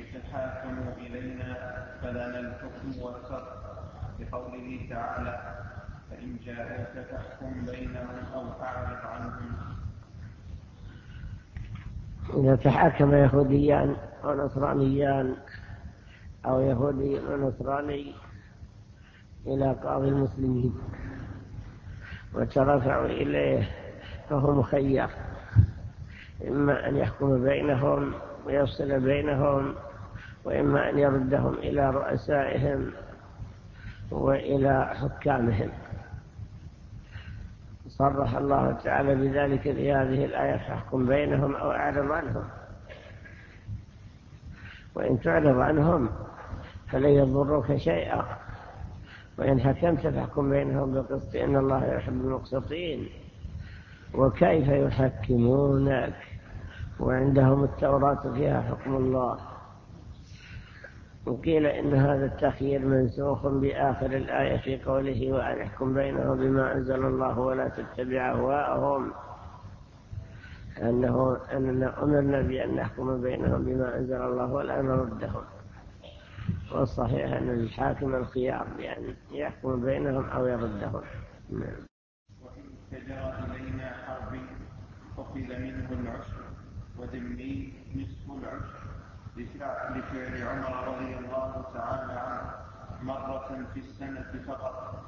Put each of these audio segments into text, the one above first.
تحاكموا إلينا فلنا الحكم والقسط، بقوله تعالى: فإن جاءوك فاحكم بينهم أو أعرض عنهم. إذا تحاكم يهوديان ونصرانيان أو يهودي ونصراني إلى قاضي المسلمين وترفعوا إليه فهو مخير، إما أن يحكم بينهم ويفصل بينهم، وإما أن يردهم إلى رؤسائهم وإلى حكامهم. صرح الله تعالى بذلك في هذه الآية: فاحكم بينهم أو أعرض عنهم. وإن تعرض عنهم فلن يضروك شيئا، وإن حكمت فاحكم بينهم بالقسط إن الله يحب المقسطين. وكيف يحكمونك وعندهم التوراة فيها حكم الله؟ وقيل إن هذا التخيير منسوخ بآخر الآية في قوله: وأن احكم بينهم بما أنزل الله ولا تتبع أهواءهم، أننا أمرنا بأن نحكم بينهم بما أنزل الله ولا نردهم. والصحيح أن الحاكم الخيار بأن يحكم بينهم أو يردهم. وإن اتجر إلينا حرب أخذ منه العشر وذمي نصف العشر، لفعل عمر رضي الله تعالى عنه مرة في السنة فقط.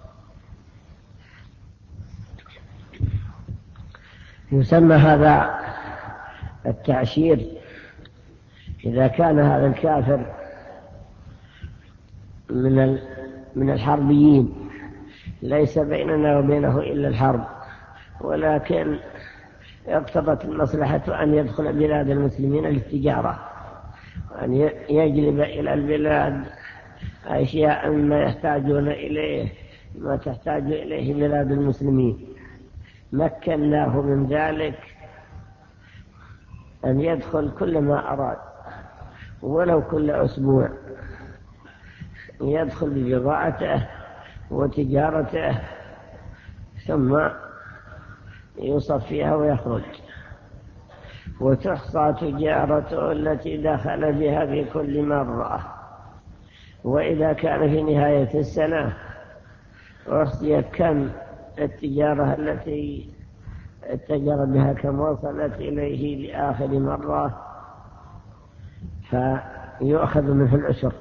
يسمى هذا التعشير إذا كان هذا الكافر من الحربيين، ليس بيننا وبينه إلا الحرب، ولكن اقتضت المصلحة أن يدخل بلاد المسلمين للتجارة، وأن يجلب إلى البلاد أشياء ما يحتاجون إليه، ما تحتاج إليه بلاد المسلمين. مكناه من ذلك أن يدخل كل ما أراد ولو كل أسبوع، يدخل ببضاعته وتجارته ثم يصفيها ويخرج، وتحصى تجارته التي دخل بها في كل مرة. وإذا كان في نهاية السنة أحصي كم التجارة التي اتجر بها، كم وصلت إليه لآخر مرة، فيؤخذ منه العشر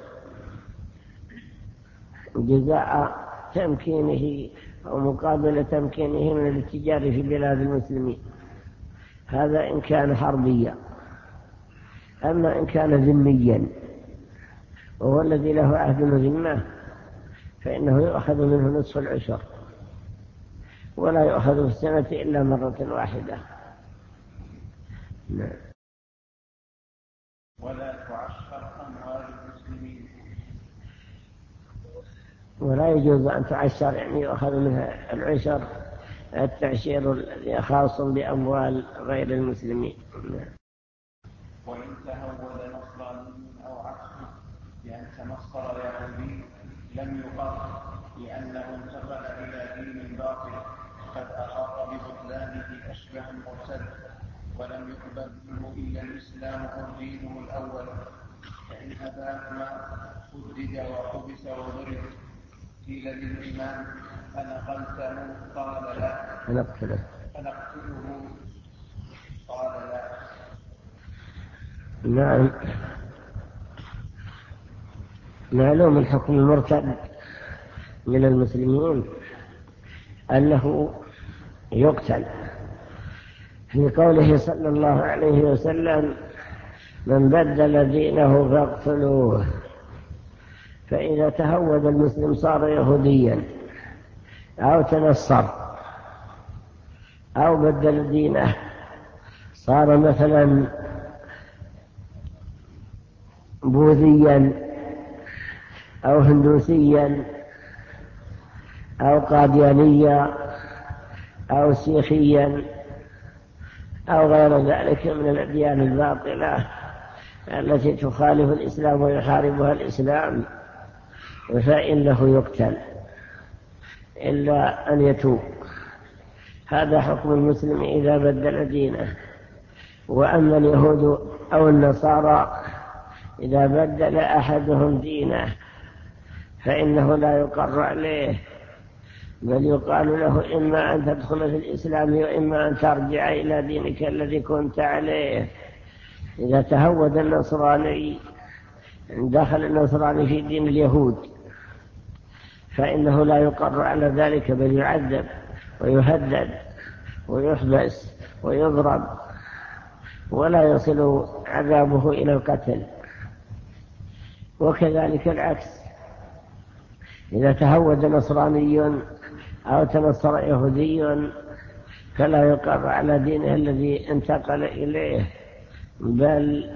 جزاء تمكينه أو مقابل تمكينه من الاتجار في بلاد المسلمين. هذا إن كان حربيا. أما إن كان ذميا وهو الذي له عهد الذمة فإنه يؤخذ منه نصف العشر، ولا يؤخذ في السنة إلا مرة واحدة. ولا تعشر أموال المسلمين. ولا يجوز أن تعشر، يعني يؤخذ منها العشر، التعشير الذي خاص بأموال غير المسلمين. وإن تهود نصراني أو عكسه بأن تنصر يهودي لم يقر، لأنه انتقل إلى دين باطل قد أقر ببطلانه أشبه المرتد، ولم يقبل منه إلا الإسلام أو دينه الأول، فإن أباهما سدد وحبس وضرب. قيل للإمام: أنقلته؟ قال لا. أنقتله؟ قال لا. نعم. معلوم الحكم المرتد من المسلمين أنه يقتل، في قوله صلى الله عليه وسلم: من بدل دينه فاقتلوه. فإذا تهود المسلم صار يهوديا أو تنصر أو بدل دينه، صار مثلا بوذيا أو هندوسيا أو قاديانيا أو سيخيا أو غير ذلك من الأديان الباطلة التي تخالف الإسلام ويحاربها الإسلام، فإنه يقتل إلا أن يتوب. هذا حكم المسلم إذا بدل دينه. وأما اليهود أو النصارى إذا بدل أحدهم دينه فإنه لا يقر عليه، بل يقال له إما أن تدخل في الإسلام وإما أن ترجع إلى دينك الذي كنت عليه. إذا تهود النصراني دخل النصراني في دين اليهود فإنه لا يقر على ذلك، بل يعذب ويهدد ويحبس ويضرب، ولا يصل عذابه إلى القتل. وكذلك العكس، إذا تهود نصراني أو تنصر يهودي فلا يقر على دينه الذي انتقل إليه، بل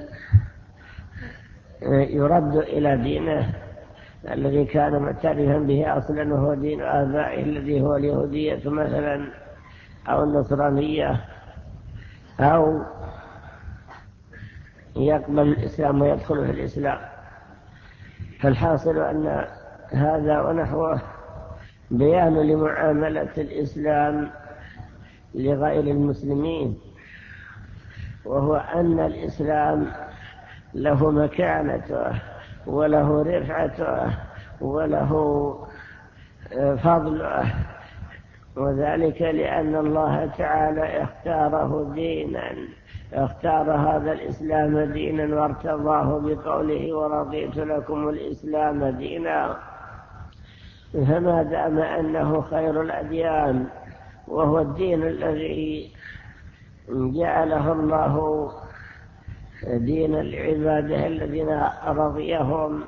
يرد إلى دينه الذي كان معترفا به أصلا، وهو دين آبائه الذي هو اليهودية مثلا أو النصرانية، أو يقبل الإسلام ويدخل في الإسلام. فالحاصل أن هذا ونحوه بيان لمعاملة الإسلام لغير المسلمين، وهو أن الإسلام له مكانته وله رفعته وله فضله، وذلك لأن الله تعالى اختاره دينا، اختار هذا الإسلام دينا وارتضاه بقوله ورضيت لكم الإسلام دينا. فما دام أنه خير الأديان وهو الدين الذي جعله الله دين العباده الذين رضيهم،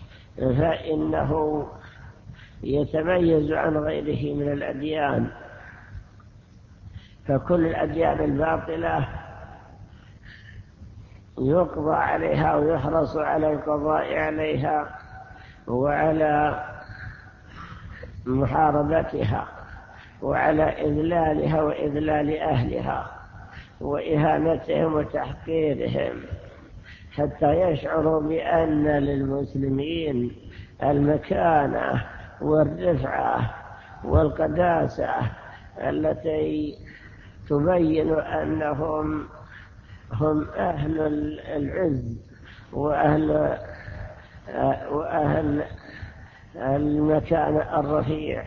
فإنه يتميز عن غيره من الأديان. فكل الأديان الباطلة يقضى عليها ويحرص على القضاء عليها وعلى محاربتها وعلى إذلالها وإذلال أهلها وإهانتهم وتحقيرهم، حتى يشعروا بأن للمسلمين المكانة والرفعة والقداسة التي تبين أنهم هم أهل العز وأهل المكان الرفيع.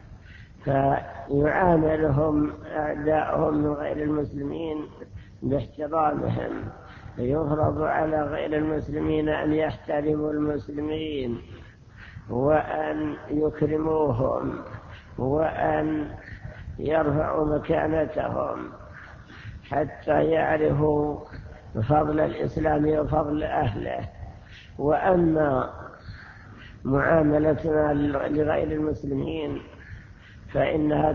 فيعاملهم أعداءهم من غير المسلمين باحترامهم، فيفرض على غير المسلمين أن يحترموا المسلمين وأن يكرموهم وأن يرفعوا مكانتهم، حتى يعرفوا فضل الإسلام وفضل أهله. وأما معاملتنا لغير المسلمين فإنها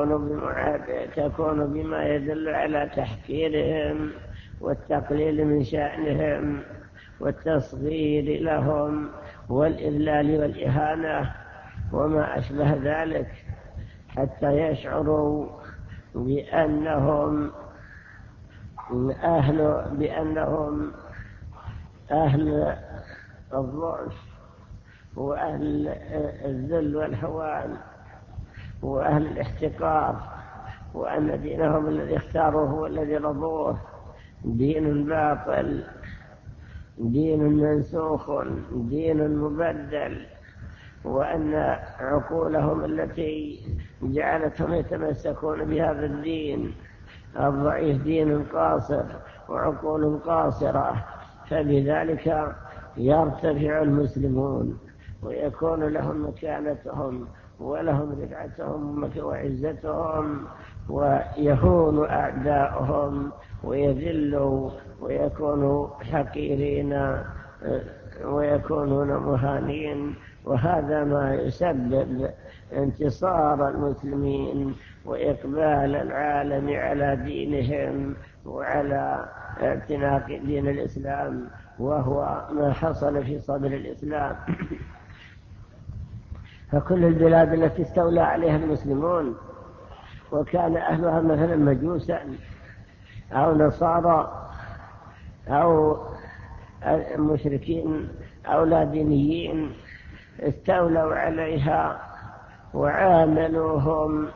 تكون بما يدل على تحقيرهم والتقليل من شأنهم والتصغير لهم والإذلال والإهانة وما أشبه ذلك، حتى يشعروا بأنهم أهل الضعف وأهل الذل والهوان وأهل الاحتقار، وأن دينهم الذي اختاروه والذي رضوه دين باطل، دين منسوخ، دين مبدل، وأن عقولهم التي جعلتهم يتمسكون بهذا الدين الضعيف دين قاصر وعقول قاصرة. فبذلك يرتفع المسلمون ويكون لهم مكانتهم ولهم رفعتهم وعزتهم، ويهون أعداؤهم ويذلوا ويكونوا حقيرين ويكونون مهانين. وهذا ما يسبب انتصار المسلمين وإقبال العالم على دينهم وعلى اعتناق دين الإسلام، وهو ما حصل في صدر الإسلام. فكل البلاد التي استولى عليها المسلمون وكان أهلها مثلا مجوسا أو نصارى أو مشركين أو لا دينيين، استولوا عليها وعاملوهم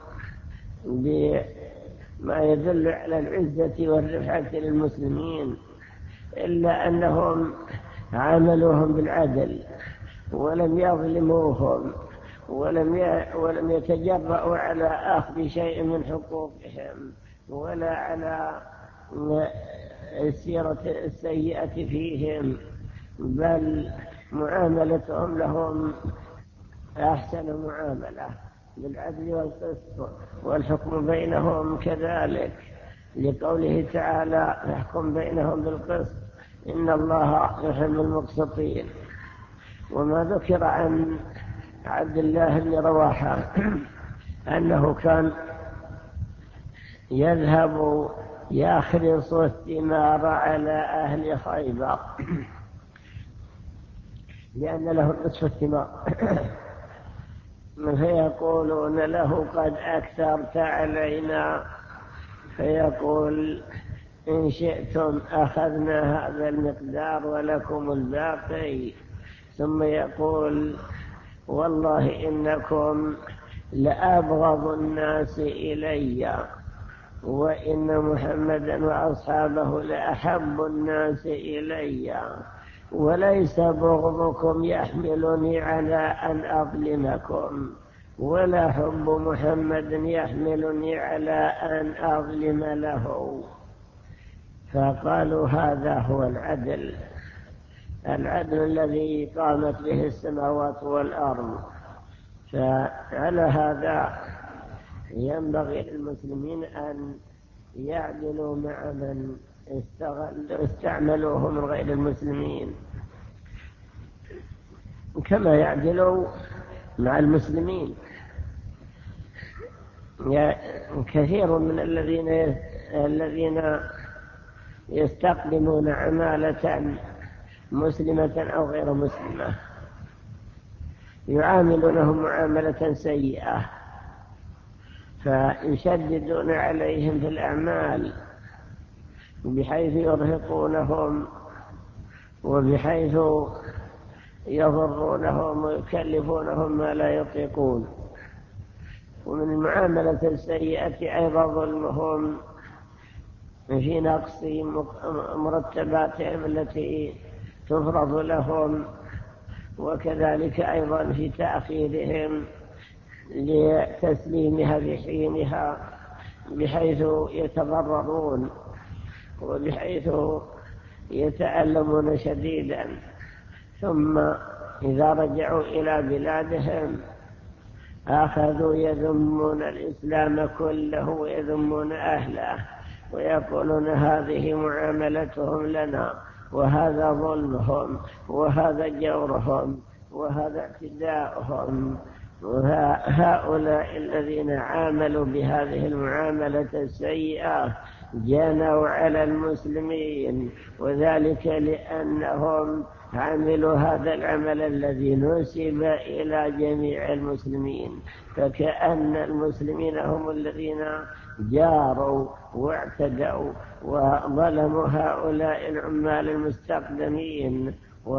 بما يدل على العزة والرفعة للمسلمين، إلا أنهم عاملوهم بالعدل ولم يظلموهم ولم يتجرؤوا على أخذ شيء من حقوقهم ولا على السيرة السيئة فيهم، بل معاملتهم لهم أحسن معاملة بالعدل والقسط، والحكم بينهم كذلك، لقوله تعالى: احكم بينهم بالقسط إن الله يحب المقسطين. وما ذكر عن عبد الله بن رواحة أنه كان يذهب يخرص الثمار على أهل خيبر لأن له نصف الثمار فيقولون له: قد أكثرت علينا، فيقول: إن شئتم أخذنا هذا المقدار ولكم الباقي. ثم يقول: والله إنكم لأبغض الناس إلي، وإن محمدا وأصحابه لأحب الناس إلي، وليس بغضكم يحملني على أن أظلمكم، ولا حب محمد يحملني على أن أظلم له. فقالوا: هذا هو العدل الذي قامت به السماوات والأرض. فعلى هذا ينبغي للمسلمين أن يعدلوا مع من استعملوه من غير المسلمين، كما يعدلوا مع المسلمين. كثير من الذين يستقدمون عمالة مسلمة أو غير مسلمة يعاملونهم معاملة سيئة، فيشددون عليهم في الأعمال بحيث يرهقونهم وبحيث يضرونهم ويكلفونهم ما لا يطيقون. ومن المعاملة السيئة أيضا ظلمهم في نقص مرتباتهم التي تفرض لهم، وكذلك أيضا في تأخيرهم لتسليمها بحينها بحيث يتضررون وبحيث يتألمون شديدا. ثم إذا رجعوا إلى بلادهم أخذوا يذمون الإسلام كله ويذمون أهله ويقولون: هذه معاملتهم لنا، وهذا ظلمهم، وهذا جورهم، وهذا اعتداؤهم. وهؤلاء الذين عاملوا بهذه المعاملة السيئة جنوا على المسلمين، وذلك لأنهم عملوا هذا العمل الذي نسب إلى جميع المسلمين، فكأن المسلمين هم الذين جاروا واعتدوا وظلموا هؤلاء العمال المستقدمين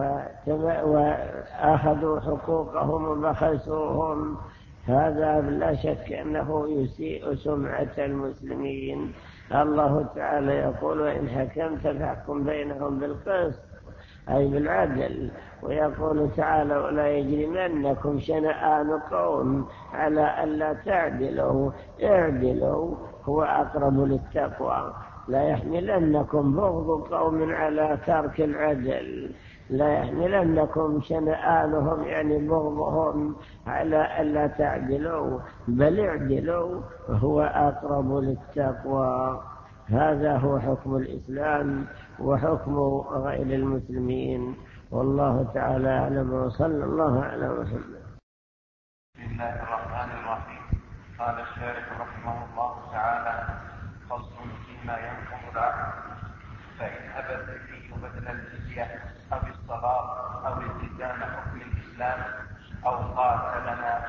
وأخذوا حقوقهم وبخسوهم. هذا لا شك أنه يسيء سمعة المسلمين. الله تعالى يقول: وإن حكمت فاحكم بينهم بالقسط، أي بالعدل. ويقول تعالى: ولا يجرمنكم شنآن قوم على ألا تعدلوا، اعدلوا هو أقرب للتقوى. لا يحملنكم بغض قوم على ترك العدل، لا يحملنكم شنآنهم يعني بغضهم على ألا تعدلوا، بل اعدلوا هو أقرب للتقوى. هذا هو حكم الإسلام وحكم غير المسلمين، والله تعالى أعلم، وصلى الله على محمد. بسم الله الرحمن الرحيم. قال الشارح رحمه الله تعالى: فصل فيما ينقض العقد، فإن أبى الذمي بدل الجزية أو الصلاة أو التزام حكم الإسلام أو قاتلنا.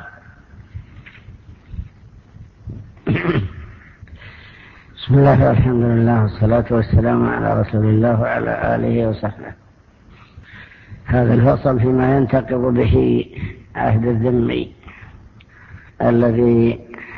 بسم الله والحمد لله والصلاة والسلام على رسول الله وعلى آله وصحبه. هذا الفصل فيما ينتقض به عهد الذمي الذي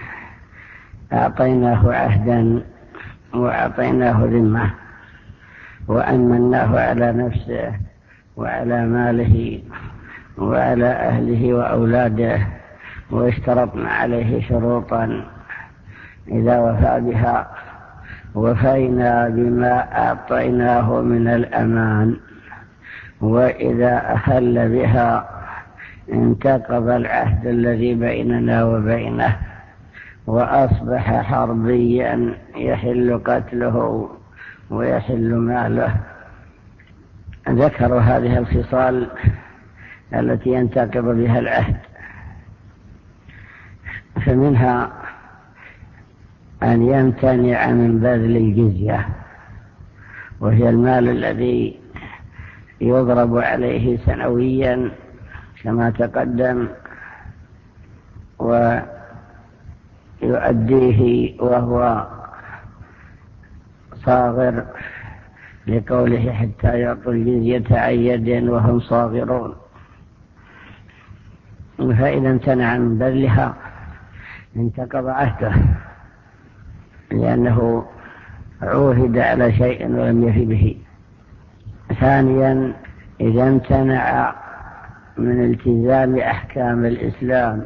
أعطيناه عهدا وأعطيناه ذمة وأمناه على نفسه وعلى ماله وعلى أهله وأولاده، واشترطنا عليه شروطا إذا وفى بها وفينا بما أعطيناه من الأمان، وإذا أخل بها انتقض العهد الذي بيننا وبينه وأصبح حربيا يحل قتله ويحل ماله. ذكروا هذه الخصال التي ينتقض بها العهد، فمنها أن يمتنع من بذل الجزية، وهي المال الذي يضرب عليه سنويا كما تقدم، ويؤديه وهو صاغر، لقوله حتى يعطوا الجزية عن يد وهم صاغرون. فإذا امتنع من بذلها انتقض عهده، لأنه عوهد على شيء ولم يف به. ثانيا، إذا امتنع من التزام أحكام الإسلام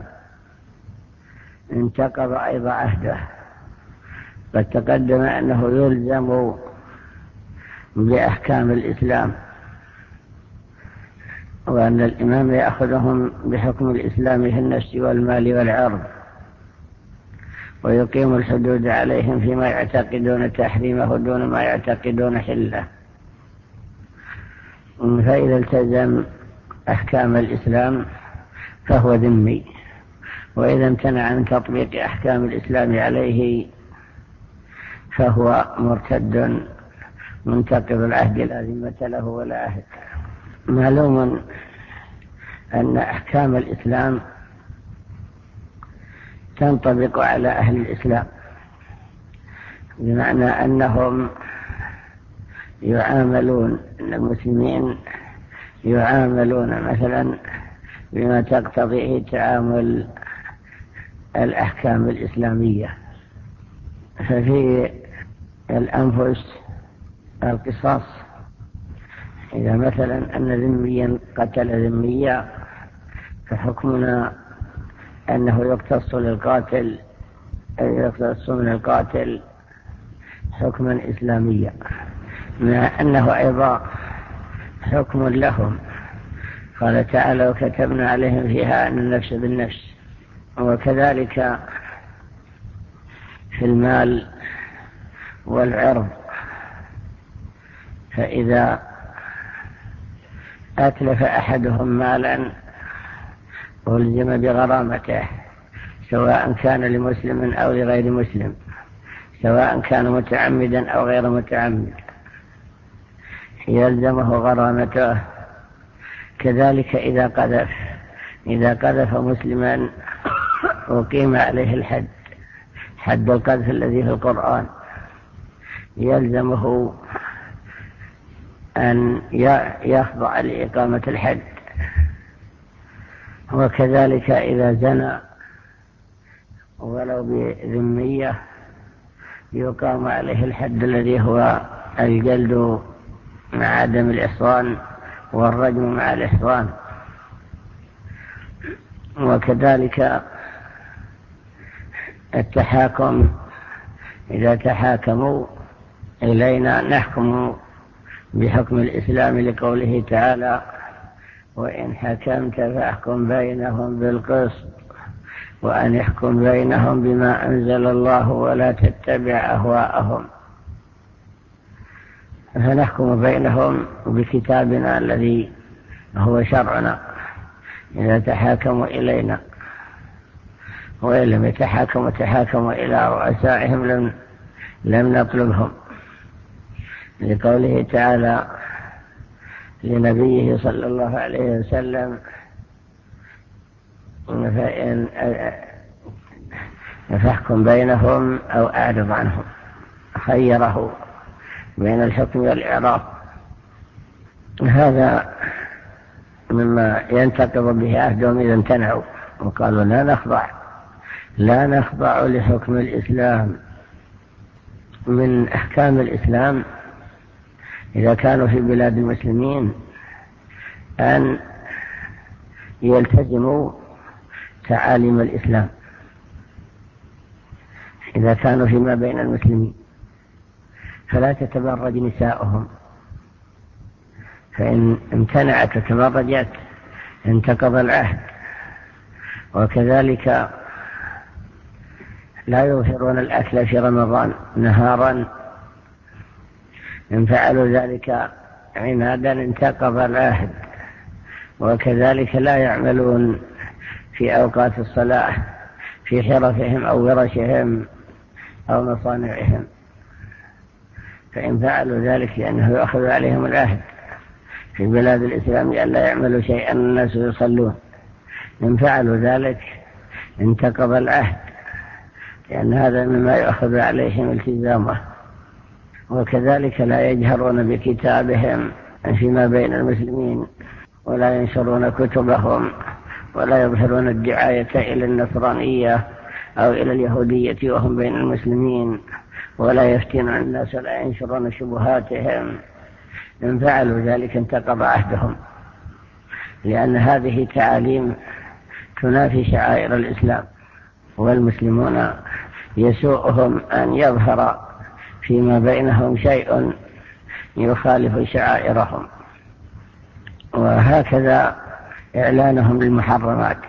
انتقض أيضا عهده. قد تقدم أنه يلزم بأحكام الإسلام، وأن الإمام يأخذهم بحكم الإسلام في النفس والمال والعرض، ويقيم الحدود عليهم فيما يعتقدون تحريمه دون ما يعتقدون حله. فإذا التزم أحكام الإسلام فهو ذمي، وإذا امتنع عن تطبيق أحكام الإسلام عليه فهو مرتد منتقض العهد لا ذمة له ولا عهد. معلوم أن أحكام الإسلام تنطبق على أهل الإسلام، بمعنى أنهم يعاملون، المسلمين يعاملون مثلا بما تقتضيه تعامل الأحكام الإسلامية. ففي الأنفس القصاص، إذا مثلا أن ذميا قتل ذميا فحكمنا أنه يقتص للقاتل، يقتص من القاتل حكما إسلاميا، مع أنه أيضا حكم لهم. قال تعالى: وكتبنا عليهم فيها أن النفس بالنفس. وكذلك في المال والعرض، فإذا أتلف أحدهم مالا ألزم بغرامته، سواء كان لمسلم أو لغير مسلم، سواء كان متعمدا أو غير متعمد، يلزمه غرامته. كذلك إذا قذف مسلما أقيم عليه الحد، حد القذف الذي في القرآن، يلزمه أن يخضع لإقامة الحد. وكذلك إذا زنى ولو بذمية يقام عليه الحد الذي هو الجلد مع عدم الإحصان والرجم مع الإحصان. وكذلك التحاكم، إذا تحاكموا إلينا نحكم بحكم الإسلام، لقوله تعالى: وإن حكمت فاحكم بينهم بالقسط وأن يحكم بينهم بما أنزل الله ولا تتبع أهواءهم. فنحكم بينهم بكتابنا الذي هو شرعنا إذا تحاكموا إلينا، وإن لم يتحاكموا إلى رؤسائهم لم نطلبهم، لقوله تعالى لنبيه صلى الله عليه وسلم: فاحكم بينهم أو أعرض عنهم. خيره بين الحكم والإعراض. هذا مما ينتقض به عهدهم إذا امتنعوا وقالوا لا نخضع لحكم الإسلام. من أحكام الإسلام إذا كانوا في بلاد المسلمين أن يلتزموا تعاليم الإسلام إذا كانوا فيما بين المسلمين، فلا تتبرج نساؤهم، فإن امتنعت وتبرجت انتقض العهد. وكذلك لا يظهرون الأكل في رمضان نهارا، إن فعلوا ذلك عنادا انتقض العهد. وكذلك لا يعملون في أوقات الصلاة في حرفهم أو ورشهم أو مصانعهم، فإن فعلوا ذلك لأنه يأخذ عليهم العهد في بلاد الإسلام أن لا يعملوا شيئا الناس يصلون، إن فعلوا ذلك انتقض العهد، لأن هذا مما يأخذ عليهم التزامه. وكذلك لا يجهرون بكتابهم فيما بين المسلمين، ولا ينشرون كتبهم، ولا يظهرون الدعاية إلى النصرانية أو إلى اليهودية وهم بين المسلمين، ولا يفتنون الناس ولا ينشرون شبهاتهم. إن فعلوا ذلك انتقض عهدهم، لأن هذه تعاليم تنافي شعائر الإسلام، والمسلمون يسوءهم أن يظهر فيما بينهم شيء يخالف شعائرهم. وهكذا إعلانهم للمحرمات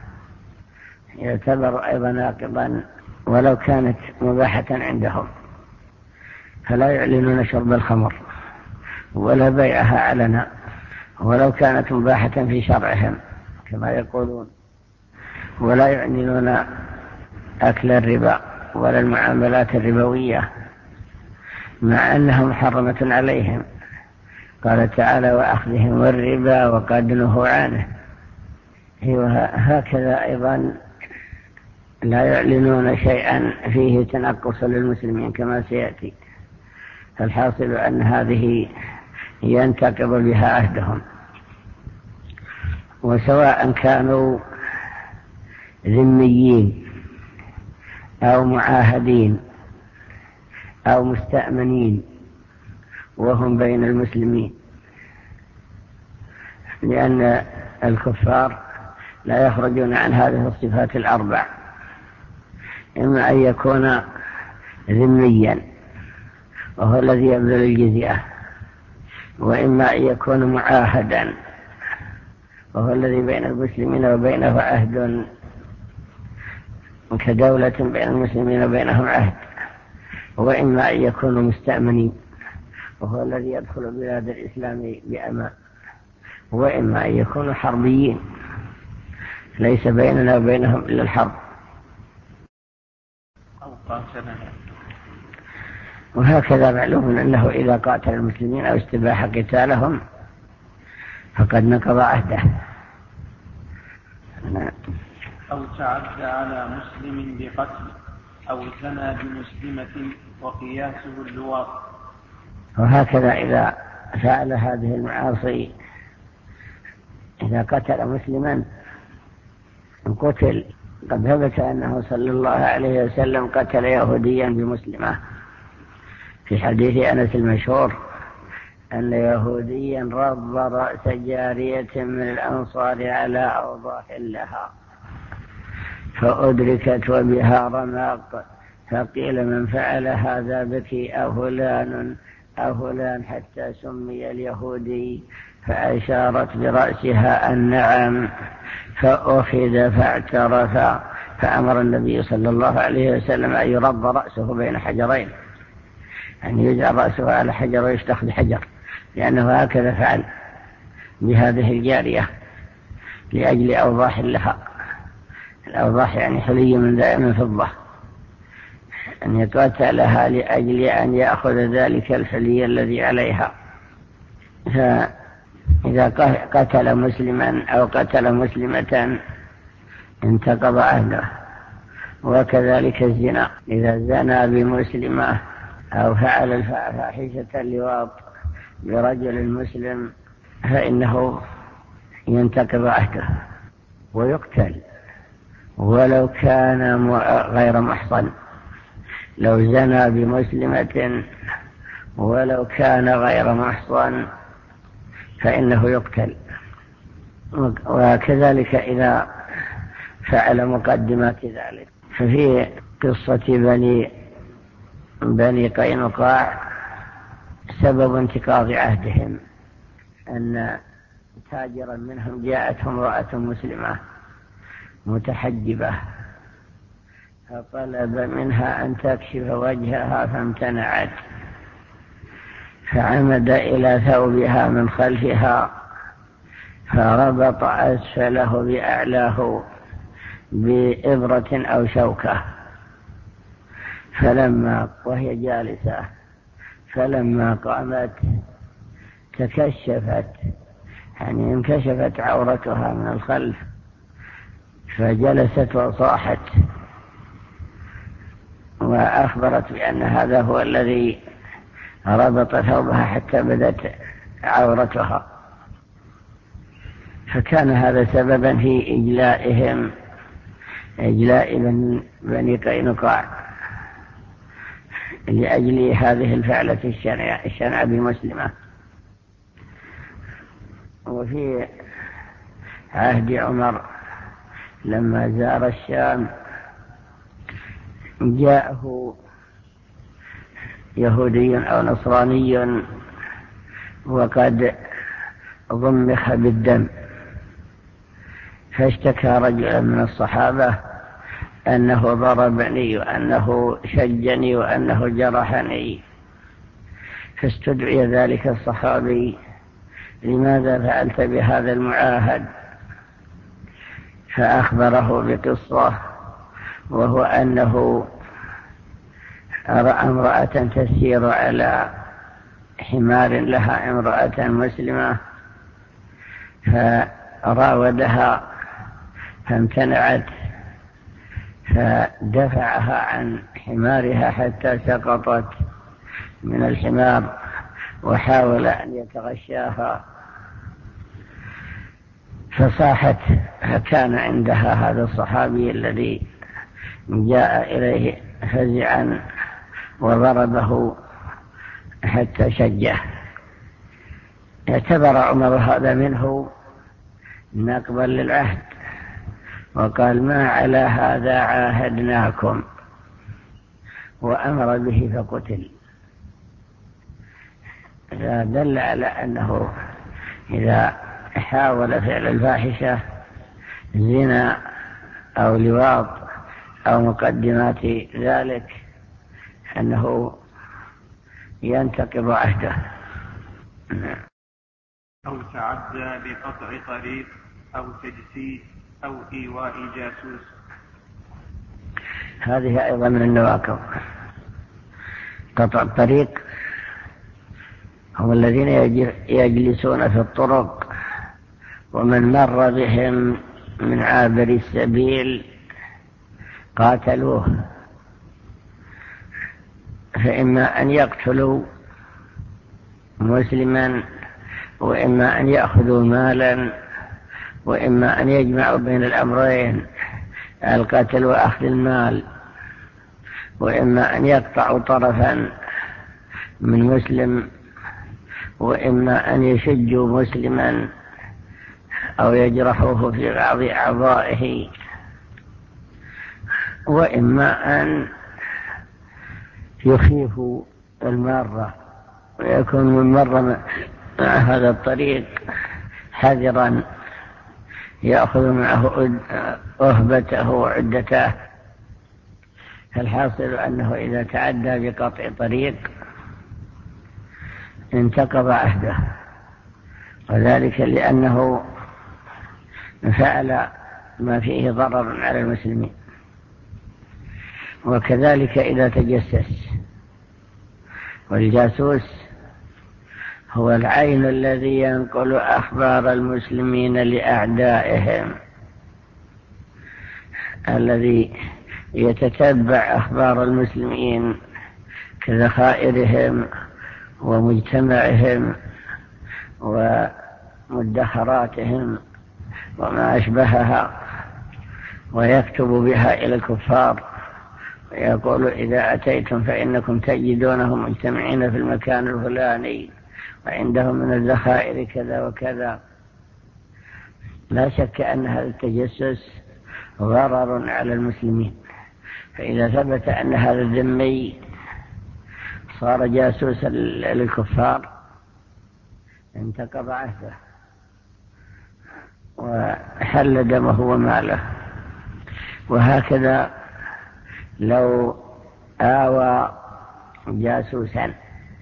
يعتبر أيضا ناقضا ولو كانت مباحة عندهم، فلا يعلنون شرب الخمر ولا بيعها علنا ولو كانت مباحة في شرعهم كما يقولون، ولا يعلنون أكل الربا ولا المعاملات الربوية مع أنها محرمة عليهم. قال تعالى: وأخذهم الربا وقد نهوا عنه. هكذا أيضا لا يعلنون شيئا فيه تنقص للمسلمين كما سيأتي. فالحاصل أن هذه ينتقض بها عهدهم، وسواء كانوا ذميين أو معاهدين أو مستأمنين وهم بين المسلمين، لأن الكفار لا يخرجون عن هذه الصفات الأربع: إما أن يكون ذميا وهو الذي يبذل الجزية، وإما أن يكون معاهدا وهو الذي بين المسلمين وبينه عهد كدولة بين المسلمين وبينهم عهد، وإما أن يكون مستأمنين وهو الذي يدخل بلاد الإسلام بأمان، وإما أن يكونوا حربيين ليس بيننا وبينهم إلا الحرب. وهكذا معلوم أنه إذا قاتل المسلمين أو استباح قتالهم فقد نقض عهده. أو تعدى على مسلم بقتل أو زنى بمسلمة وقياسه اللواط. وهكذا إذا فعل هذه المعاصي، إذا قتل مسلما قتل. قد ثبت أنه صلى الله عليه وسلم قتل يهوديا بمسلمة في حديث أنس المشهور أن يهوديا رض رأس جارية من الأنصار على أوضاح لها فأدركت وبها رماق، فقيل: من فعل هذا بك أفلان حتى سمي اليهودي، فأشارت برأسها النعم، فأخذ فاعترف، فأمر النبي صلى الله عليه وسلم أن يرض رأسه بين حجرين، أن يجعل رأسه على حجر ويشتخ بحجر، لأنه هكذا فعل بهذه الجارية لأجل أوضاح لها. الأوضاح يعني حلي من فضة، أن يقاتلها لأجل أن يأخذ ذلك الحلي الذي عليها. فإذا قتل مسلما أو قتل مسلمة انتقض عهده. وكذلك الزنا، إذا زنى بمسلمة أو فعل الفاحشة اللواط برجل مسلم فإنه ينتقض عهده ويقتل ولو كان غير محصن. لو زنى بمسلمة ولو كان غير محصن فإنه يقتل، وكذلك إذا فعل مقدمات ذلك. ففي قصة بني قينقاع سبب انتقاض عهدهم أن تاجرا منهم جاءته امرأة مسلمة متحجبة فطلب منها أن تكشف وجهها فامتنعت، فعمد إلى ثوبها من خلفها فربط أسفله بأعلاه بإبرة أو شوكة، وهي جالسة فلما قامت تكشفت، يعني انكشفت عورتها من الخلف، فجلست وصاحت وأخبرت بأن هذا هو الذي ربط ثوبها حتى بدت عورتها. فكان هذا سببا في إجلاء بني قينقاع لأجل هذه الفعلة الشنعة بمسلمة. وفي عهد عمر لما زار الشام جاءه يهودي أو نصراني وقد ضمخ بالدم، فاشتكى رجلا من الصحابة أنه ضربني وأنه شجني وأنه جرحني، فاستدعي ذلك الصحابي: لماذا فعلت بهذا المعاهد؟ فأخبره بقصة، وهو أنه رأى امرأة تسير على حمار لها امرأة مسلمة فراودها فامتنعت، فدفعها عن حمارها حتى سقطت من الحمار وحاول أن يتغشاها فصاحت، فكان عندها هذا الصحابي الذي جاء إليه فزعا وضربه حتى شجه. اعتبر عمر هذا منه نقضا للعهد وقال: ما على هذا عاهدناكم، وأمر به فقتل. دل على أنه إذا حاول فعل الفاحشة زنا أو لواط أو مقدمات ذلك أنه ينتقض عهده. أو تعدى بقطع طريق أو تجسيس أو إيواء جاسوس. هذه أيضا من النواقض. قطع الطريق هم الذين يجلسون في الطرق ومن مر بهم من عابر السبيل قاتلوه، فإما أن يقتلوا مسلما وإما أن يأخذوا مالا وإما أن يجمعوا بين الأمرين، القتل وأخذ المال، وإما أن يقطعوا طرفا من مسلم وإما أن يشجوا مسلما أو يجرحوه في بعض أعضائه، وإما أن يخيفوا المارة ويكون من مر مع هذا الطريق حذرا يأخذ معه أهبته وعدته. فالحاصل أنه إذا تعدى بقطع طريق انتقض عهده، وذلك لأنه فعل ما فيه ضرر على المسلمين. وكذلك إذا تجسس، والجاسوس هو العين الذي ينقل أخبار المسلمين لأعدائهم، الذي يتتبع أخبار المسلمين كذخائرهم ومجتمعهم ومدخراتهم وما أشبهها، ويكتب بها إلى الكفار ويقول: إذا أتيتم فإنكم تجدونهم مجتمعين في المكان الفلاني وعندهم من الذخائر كذا وكذا. لا شك أن هذا التجسس ضرر على المسلمين، فإذا ثبت أن هذا الذمي صار جاسوسا للكفار انتقض عهده وحل دمه وماله. وهكذا لو آوى جاسوسا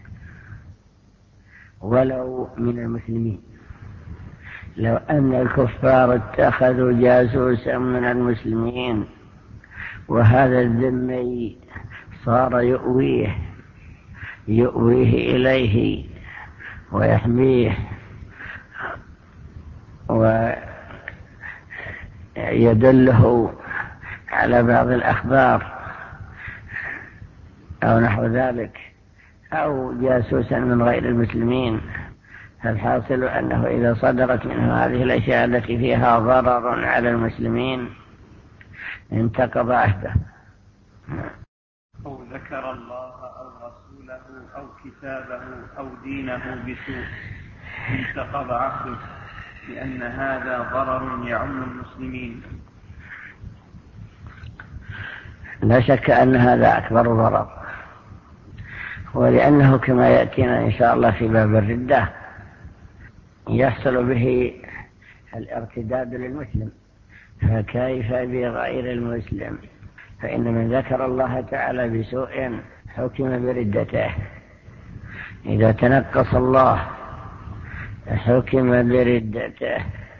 ولو من المسلمين، لو أن الكفار اتخذوا جاسوسا من المسلمين وهذا الذمي صار يؤويه إليه ويحميه ويدله على بعض الأخبار أو نحو ذلك، أو جاسوسا من غير المسلمين، فالحاصل أنه إذا صدرت منه هذه الأشياء التي فيها ضرر على المسلمين انتقض عهده. أو ذكر الله أو رسوله أو كتابه أو دينه بسوء انتقض عهده، لأن هذا ضرر يعم المسلمين. لا شك أن هذا أكبر ضرر، ولأنه كما يأتينا إن شاء الله في باب الردة يحصل به الارتداد للمسلم، فكيف بغير المسلم؟ فإن من ذكر الله تعالى بسوء حكم بردته، إذا تنقص الله حكم بردته،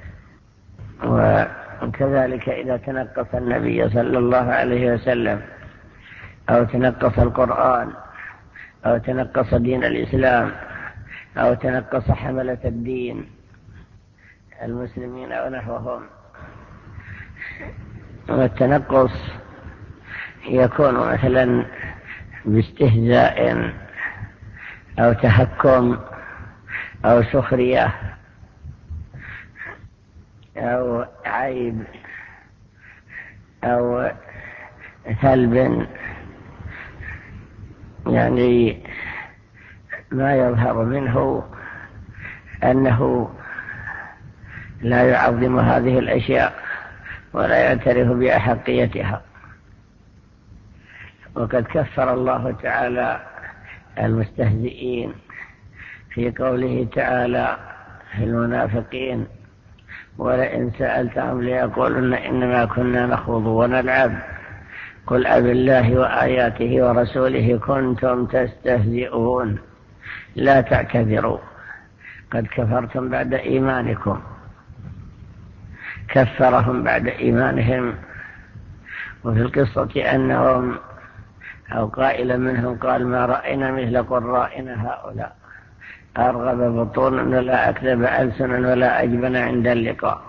وكذلك إذا تنقص النبي صلى الله عليه وسلم أو تنقص القرآن أو تنقص دين الإسلام أو تنقص حملة الدين المسلمين أو نحوهم. والتنقص يكون مثلا باستهزاء أو تهكم أو سخرية أو عيب أو ثلب، يعني ما يظهر منه أنه لا يعظم هذه الأشياء ولا يعترف بأحقيتها. وقد كفر الله تعالى المستهزئين في قوله تعالى في المنافقين: ولئن سألتهم ليقولن إنما كنا نخوض ونلعب قل أبالله وآياته ورسوله كنتم تستهزئون لا تعتذروا قد كفرتم بعد إيمانكم. كفرهم بعد إيمانهم. وفي القصة أنهم أو قائلا منهم قال: ما رأينا مثل قرائنا هؤلاء أرغب بطونا ولا أكذب ألسنا ولا أجبن عند اللقاء.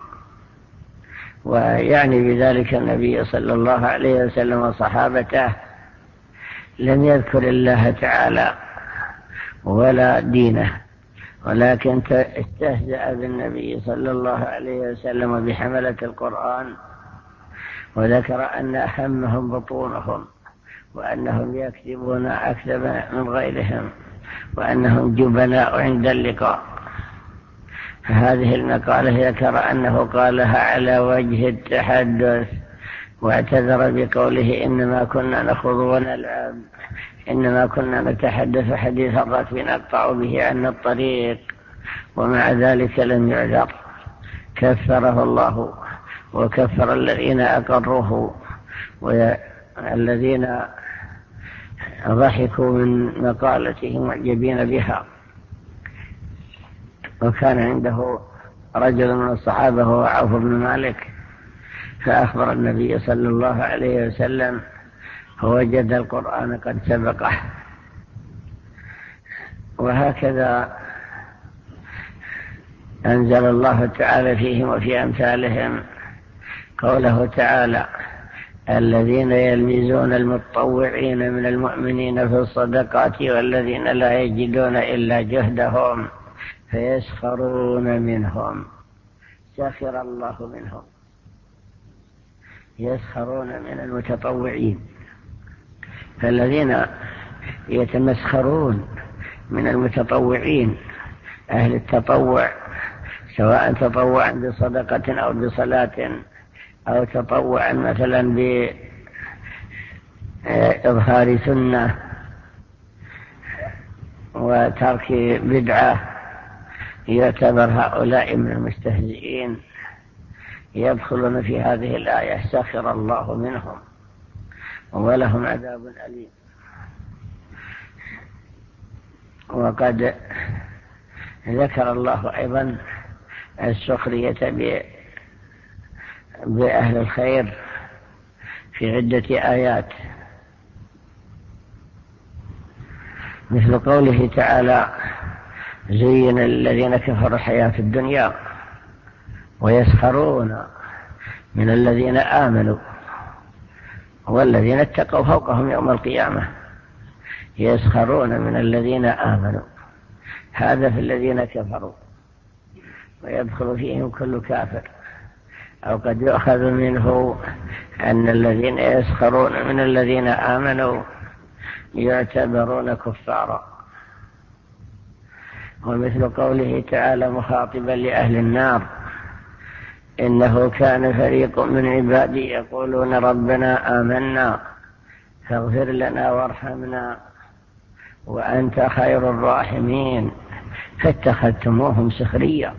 ويعني بذلك النبي صلى الله عليه وسلم وصحابته لم يذكر الله تعالى ولا دينه، ولكن استهزأ بالنبي صلى الله عليه وسلم بحملة القرآن، وذكر أن أهمهم بطونهم وأنهم يكذبون أكذب من غيرهم وأنهم جبناء عند اللقاء. فهذه المقالة ذكر أنه قالها على وجه التحدث، واعتذر بقوله: إنما كنا نخوض ونلعب، إنما كنا نتحدث حديث الركب نقطع به عن الطريق، ومع ذلك لم يعذر. كفره الله وكفر الذين أقروه والذين ضحكوا من مقالته معجبين بها. وكان عنده رجل من الصحابة هو عوف بن مالك، فأخبر النبي صلى الله عليه وسلم فوجد القرآن قد سبقه. وهكذا أنزل الله تعالى فيهم وفي أمثالهم قوله تعالى: الذين يلمزون المتطوعين من المؤمنين في الصدقات والذين لا يجدون إلا جهدهم فيسخرون منهم. سخر الله منهم، يسخرون من المتطوعين. فالذين يتمسخرون من المتطوعين أهل التطوع سواء تطوعا بصدقة أو بصلاة أو تطوعا مثلا بإظهار سنة وترك بدعة، يعتبر هؤلاء من المستهزئين، يدخلون في هذه الآية سخر الله منهم ولهم عذاب أليم. وقد ذكر الله أيضا السخرية بأهل الخير في عدة آيات، مثل قوله تعالى زين الذين كفروا الحياة الدنيا ويسخرون من الذين آمنوا والذين اتقوا فوقهم يوم القيامة. يسخرون من الذين آمنوا، هذا في الذين كفروا، ويدخل فيهم كل كافر. أو قد يؤخذ منه أن الذين يسخرون من الذين آمنوا يعتبرون كفارا. ومثل قوله تعالى مخاطبا لأهل النار إنه كان فريق من عبادي يقولون ربنا آمنا فاغفر لنا وارحمنا وأنت خير الراحمين فاتخذتموهم سخريا.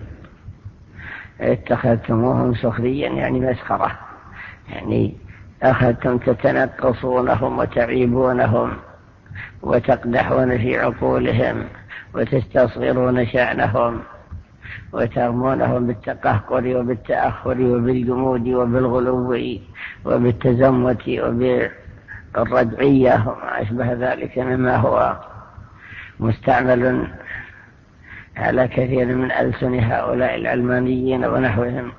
اتخذتموهم سخريا يعني مسخرة، يعني أخذتم تتنقصونهم وتعيبونهم وتقدحون في عقولهم وتستصغرون شأنهم وترمونهم بالتقهقر وبالتأخر وبالجمود وبالغلو وبالتزمت وبالرجعية وما أشبه ذلك مما هو مستعمل على كثير من ألسن هؤلاء العلمانيين ونحوهم.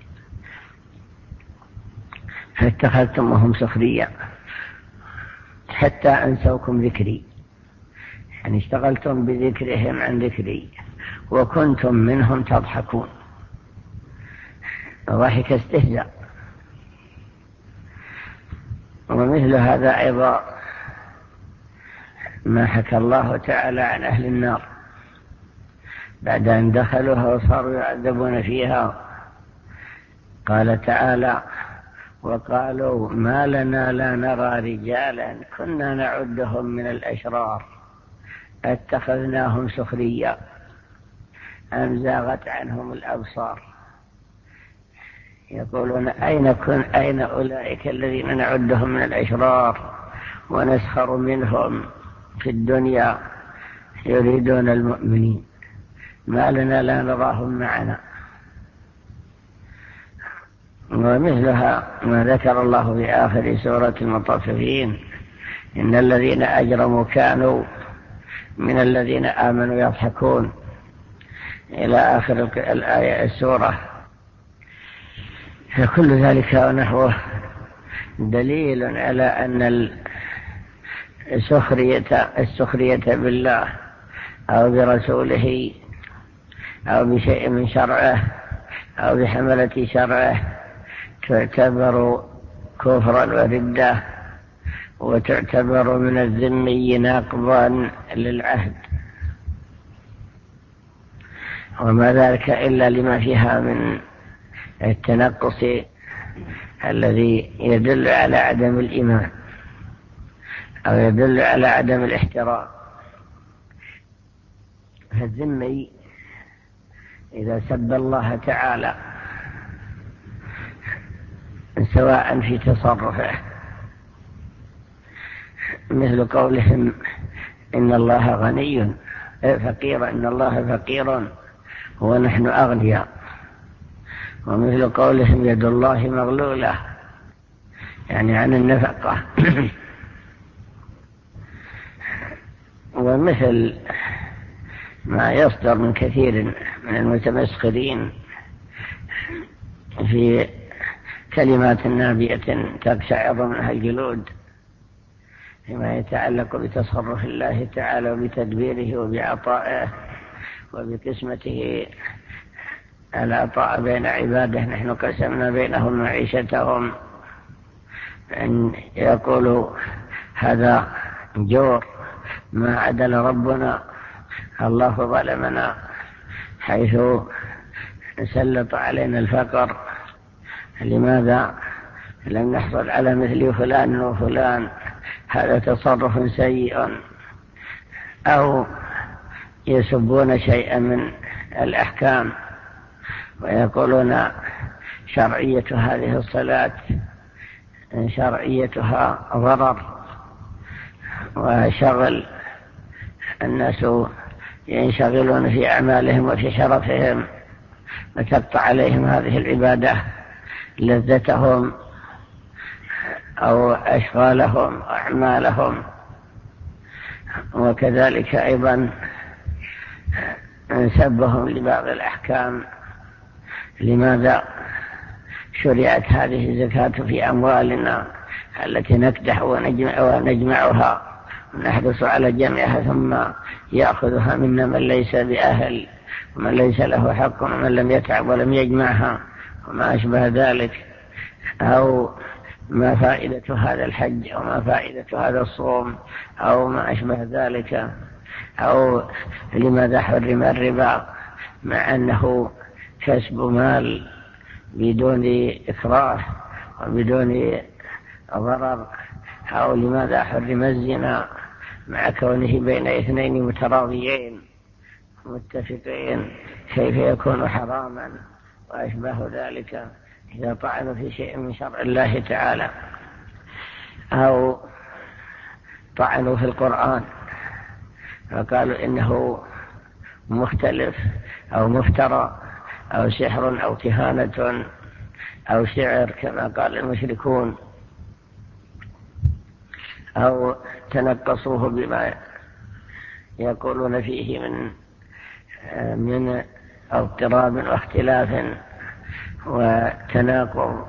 فاتخذتموهم سخريا حتى أنسوكم ذكري، يعني اشتغلتم بذكرهم عن ذكري وكنتم منهم تضحكون. ضحك استهزاء. ومثل هذا أيضا ما حكى الله تعالى عن أهل النار بعد أن دخلوها وصاروا يعذبون فيها. قال تعالى وقالوا ما لنا لا نرى رجالا كنا نعدهم من الأشرار اتخذناهم سخريا أم زاغت عنهم الأبصار. يقولون أين أولئك الذين نعدهم من الأشرار ونسخر منهم في الدنيا يريدون المؤمنين ما لنا لا نراهم معنا. ومثلها ما ذكر الله في آخر سورة المطففين إن الذين أجرموا كانوا من الذين آمنوا يضحكون إلى آخر الآية السورة. فكل ذلك ونحوه دليل على أن السخرية بالله أو برسوله أو بشيء من شرعه أو بحملة شرعه تعتبر كفرا وردة، وتعتبر من الذمي ناقضا للعهد، وما ذلك إلا لما فيها من التنقص الذي يدل على عدم الإيمان أو يدل على عدم الاحترام. فالذمي إذا سب الله تعالى سواء في تصرفه مثل قولهم إن الله غني فقير، إن الله فقير ونحن أغنياء، ومثل قولهم يد الله مغلولة يعني عن النفقة. ومثل ما يصدر من كثير من المتمسخرين في كلمات نابية تقشعر منها الجلود فيما يتعلق بتصرف الله تعالى وبتدبيره وبعطائه وبقسمته العطاء بين عباده. نحن قسمنا بينهم معيشتهم، أن يقولوا هذا جور ما عدل ربنا، الله ظلمنا حيث سلط علينا الفقر، لماذا لم نحصل على مثل فلان وفلان؟ هذا تصرف سيء. أو يسبون شيئا من الأحكام ويقولون شرعية هذه الصلاة شرعيتها ضرر، وشغل الناس ينشغلون في أعمالهم وفي شرفهم، وتقطع عليهم هذه العبادة لذتهم أو أشغالهم وأعمالهم. وكذلك أيضا سبهم لبعض الأحكام. لماذا شرعت هذه الزكاة في أموالنا التي نكدح ونجمعها ونحرص على جمعها، ثم يأخذها منا من ليس بأهل ومن ليس له حق ومن لم يتعب ولم يجمعها وما أشبه ذلك؟ أو ما فائدة هذا الحج، أو ما فائدة هذا الصوم، أو ما أشبه ذلك؟ أو لماذا حرم الربا مع أنه كسب مال بدون إكراه وبدون ضرر؟ أو لماذا حرم الزنا مع كونه بين اثنين متراضيين متفقين؟ كيف يكون حراما؟ وأشبه ذلك إذا طعنوا في شيء من شرع الله تعالى. أو طعنوا في القرآن فقالوا إنه مختلف أو مفترى أو سحر أو كهانة أو شعر كما قال المشركون. أو تنقصوه بما يقولون فيه من اضطراب واختلاف وتناقض،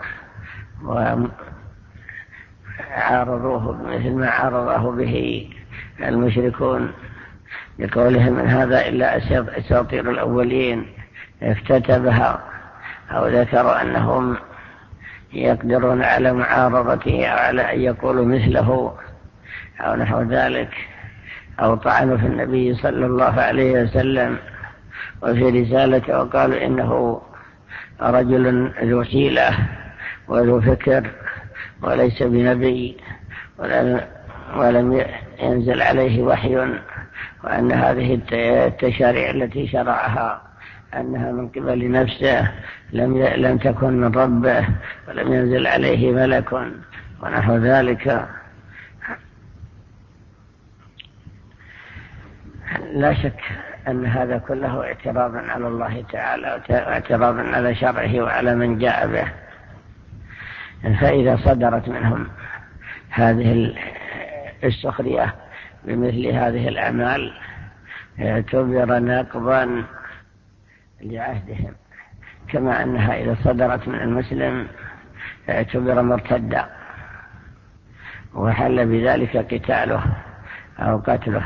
وعارضوه مثل ما عارضه به المشركون بقولهم من هذا إلا أساطير الأولين اكتتبها، أو ذكروا أنهم يقدرون على معارضته أو على أن يقولوا مثله أو نحو ذلك. أو طعنوا في النبي صلى الله عليه وسلم وفي رسالته وقالوا إنه رجل ذو حيلة وذو فكر وليس بنبي ولم ينزل عليه وحي، وأن هذه التشاريع التي شرعها أنها من قبل نفسه لم تكن من ربه ولم ينزل عليه ملك ونحو ذلك. لا شك أن هذا كله اعتراض على الله تعالى واعتراض على شرعه وعلى من جاء به. فإذا صدرت منهم هذه السخرية بمثل هذه الأعمال اعتبر ناقضا لعهدهم، كما أنها إذا صدرت من المسلم اعتبر مرتدا وحل بذلك قتاله أو قتله.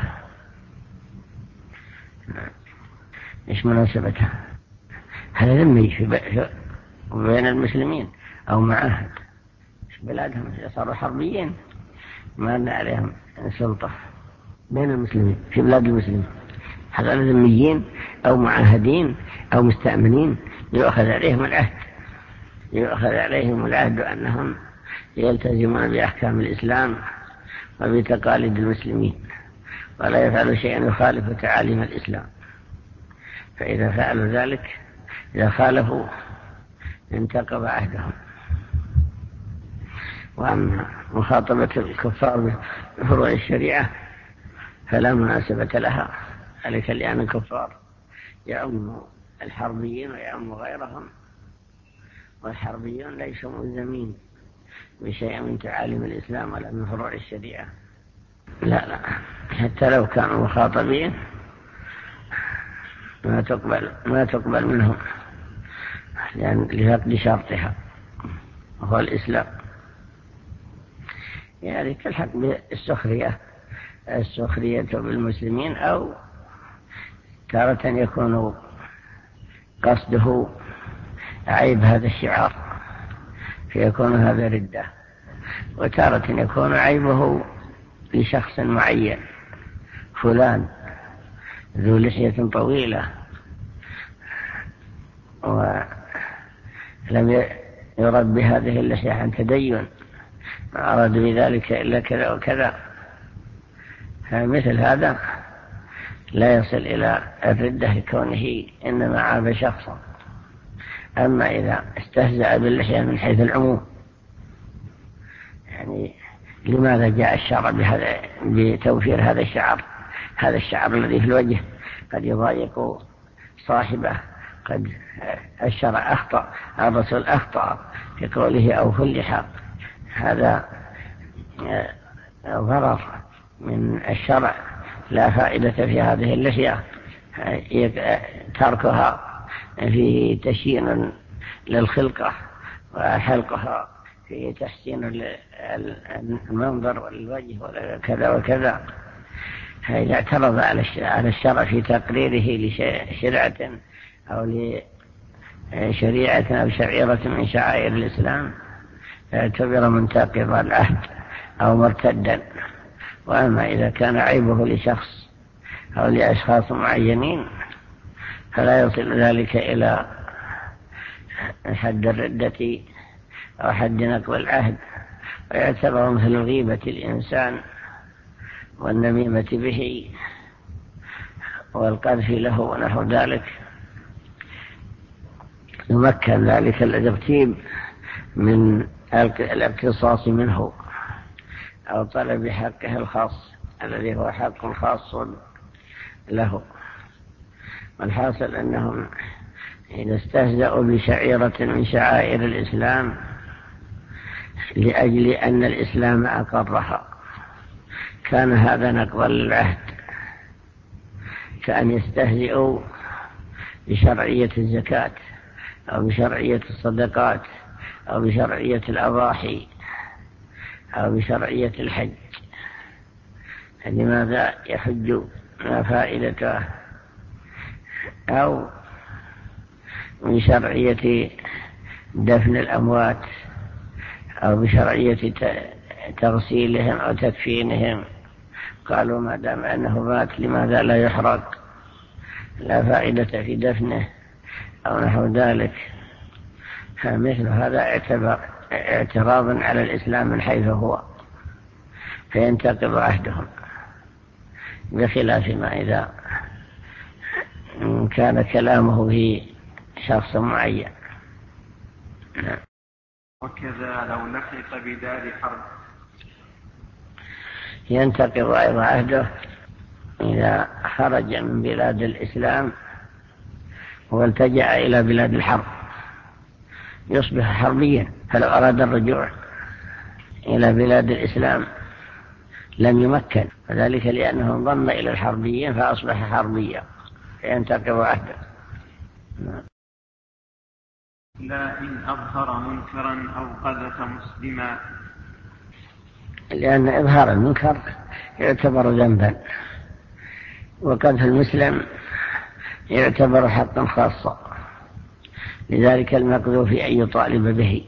إيش مناسبتها؟ هذا ذمي بين المسلمين أو معاهد بلادهم صاروا حربيين ما لنا عليهم سلطة بين المسلمين في بلاد المسلمين. هذا ذميين أو معاهدين أو مستأمنين يؤخذ عليهم العهد أنهم يلتزمون بأحكام الإسلام وبتقاليد المسلمين ولا يفعلوا شيئا يخالف تعاليم الإسلام. فإذا فعلوا ذلك إذا خالفوا انتقض عهدهم. وأما مخاطبة الكفار بفروع الشريعة فلا مناسبة لها، ذلك لأن الكفار يعم الحربيين ويعم غيرهم، والحربيون ليسوا ملزمين بشيء من تعاليم الإسلام ولا من فروع الشريعة. لا حتى لو كانوا مخاطبين ما تقبل منهم لفقد شرطها وهو الإسلام. يعني كالحق بالسخرية بالمسلمين، أو تارة يكون قصده عيب هذا الشعار فيكون هذا ردة، وتارة يكون عيبه لشخص معين، فلان ذو لحية طويلة ولم يرد بهذه اللحية عن تدين، ما أراد بذلك إلا كذا وكذا، فمثل هذا لا يصل إلى الردة كونه إنما عاب شخصا. أما إذا استهزأ باللحية من حيث العموم، يعني لماذا جاء الشرع بتوفير هذا الشعر الذي في الوجه قد يضايق صاحبه، قد الشرع أخطأ، الرسول أخطأ في قوله أو في اللحى، هذا ضرر من الشرع، لا فائدة في هذه اللحية، تركها فيه تشيين للخلقة، وحلقها فيه تحسين المنظر والوجه وكذا وكذا. فإذا اعترض على الشرع في تقريره لشرعة أو لشريعة أو شعيرة من شعائر الإسلام فاعتبر منتقض العهد أو مرتدا. وأما إذا كان عيبه لشخص أو لأشخاص معينين فلا يصل ذلك إلى حد الردة أو حد نقض العهد، ويعتبر مثل غيبة الإنسان والنميمة به والقذف له ونحو ذلك. يمكن ذلك الترتيب من الاقتصاص منه أو طلب حقه الخاص الذي هو حق خاص له. والحاصل أنهم إذا استهزأوا بشعيرة من شعائر الإسلام لأجل أن الإسلام أقرها كان هذا نقضا للعهد، كأن يستهزئوا بشرعية الزكاة أو بشرعية الصدقات أو بشرعية الأضاحي أو بشرعية الحج. لماذا يحج؟ ما فائدته؟ أو من شرعية دفن الأموات أو بشرعية تغسيلهم أو تكفينهم، قالوا ما دام أنه مات لماذا لا يحرق؟ لا فائدة في دفنه أو نحو ذلك. فمثل هذا اعتراض على الإسلام من حيث هو، فينتقض عهدهم، بخلاف ما إذا كان كلامه في شخص معين. وكذا لو لحق بدار حرب ينتقض أيضا عهده إذا خرج من بلاد الإسلام والتجأ إلى بلاد الحرب، يصبح حربيا. فلو أراد الرجوع إلى بلاد الإسلام لم يمكن، وذلك لأنه انضم إلى الحربيين فأصبح حربيا، فينتقض عهده. لا إن أظهر منكرا أو قذف مسلما، لأن إظهار المنكر يعتبر ذنبا، وقذف المسلم يعتبر حقا خاصا، لذلك المقذوف أن يطالب به.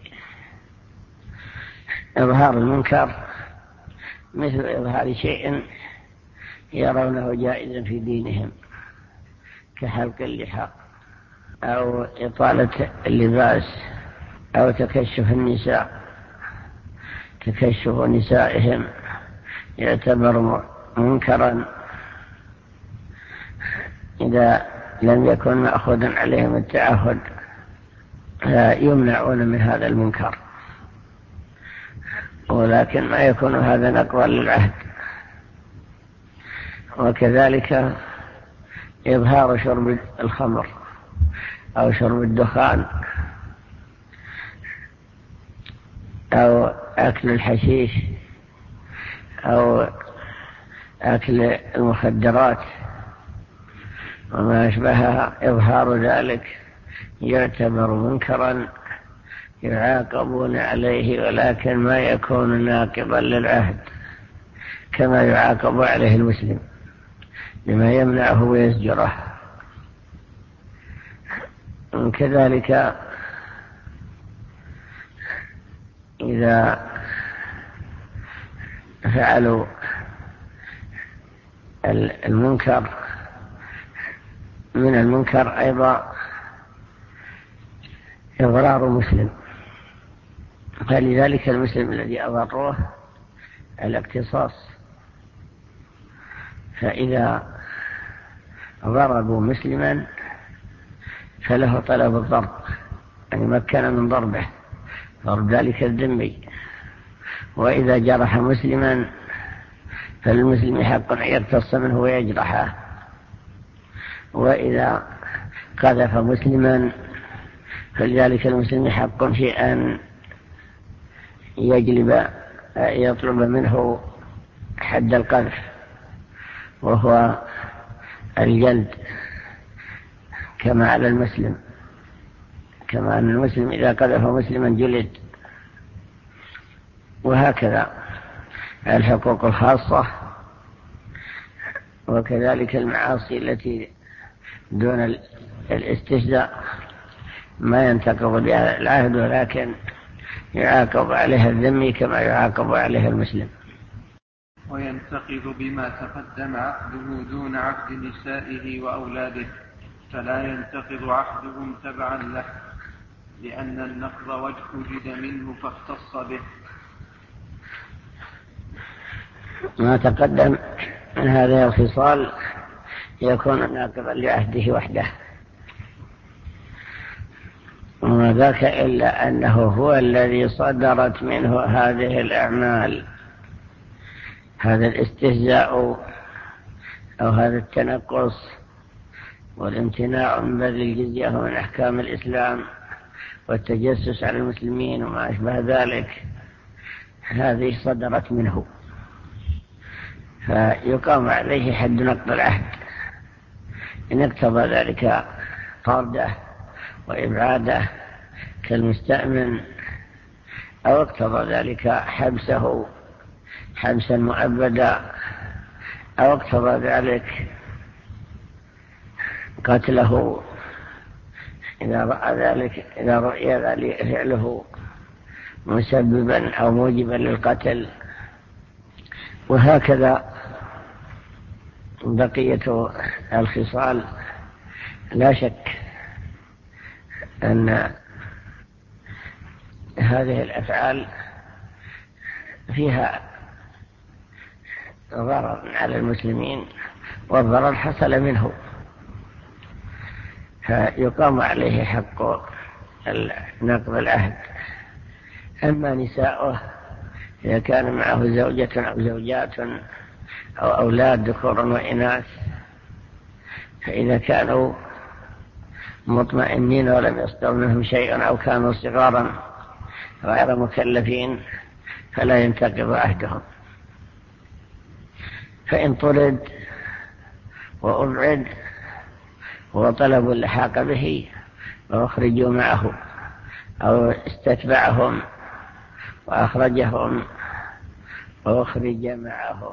إظهار المنكر مثل إظهار شيء يرونه جائزا في دينهم كحلق اللحى أو إطالة اللباس أو تكشف النساء، تكشف نسائهم يعتبر منكرا إذا لم يكن مأخوذا عليهم التعهد، يمنعون من هذا المنكر، ولكن ما يكون هذا نقضا للعهد. وكذلك إظهار شرب الخمر أو شرب الدخان أو أكل الحشيش أو أكل المخدرات وما أشبهها، إظهار ذلك يعتبر منكرا يعاقبون عليه، ولكن ما يكون ناقضا للعهد كما يعاقب عليه المسلم لما يمنعه ويزجره. كذلك إذا فعلوا المنكر من المنكر أيضا إضرار مسلم، فلذلك المسلم الذي أضروه الاقتصاص. فإذا ضربوا مسلما فله طلب الضرب، أن يمكن من ضربه، ضرب ذلك الذمي. وإذا جرح مسلما فالمسلم حق أن يقتص منه ويجرحه. وإذا قذف مسلما فلذلك المسلم حق في أن يطلب منه حد القذف، وهو الجلد، كما على المسلم، كما أن المسلم إذا قذف مسلما جلد. وهكذا الحقوق الخاصة، وكذلك المعاصي التي دون الاستهزاء ما ينتقض بها العهد، ولكن يعاقب عليها الذمي كما يعاقب عليها المسلم. وينتقض بما تقدم عقده دون عقد نسائه وأولاده، فلا ينتقض عقدهم تبعا له، لأن النقض وجد منه فاختص به. ما تقدم من هذه الخصال يكون ناقضا لعهده وحده، وما ذاك إلا أنه هو الذي صدرت منه هذه الأعمال، هذا الاستهزاء أو هذا التنقص والامتناع من بذل الجزية من أحكام الإسلام والتجسس على المسلمين وما أشبه ذلك، هذه صدرت منه، فيقام عليه حد نقض العهد إن اقتضى ذلك طرده وإبعاده كالمستأمن، أو اقتضى ذلك حبسه حبسا مؤبدا، أو اقتضى ذلك قتله إذا رؤي ذلك فعله مسببا أو موجبا للقتل. وهكذا بقية الخصال. لا شك أن هذه الأفعال فيها ضرر على المسلمين، والضرر حصل منه، فيقام عليه حق نقض العهد. أما نساؤه إذا كان معه زوجة أو زوجات أو أولاد ذكور وإناث، فإذا كانوا مطمئنين ولم يصدر منهم شيء أو كانوا صغارا غير مكلفين فلا ينتقض عهدهم. فإن طرد وأبعد وطلبوا اللحاق به وأخرجوا معه، أو استتبعهم وأخرجهم وأخرج معهم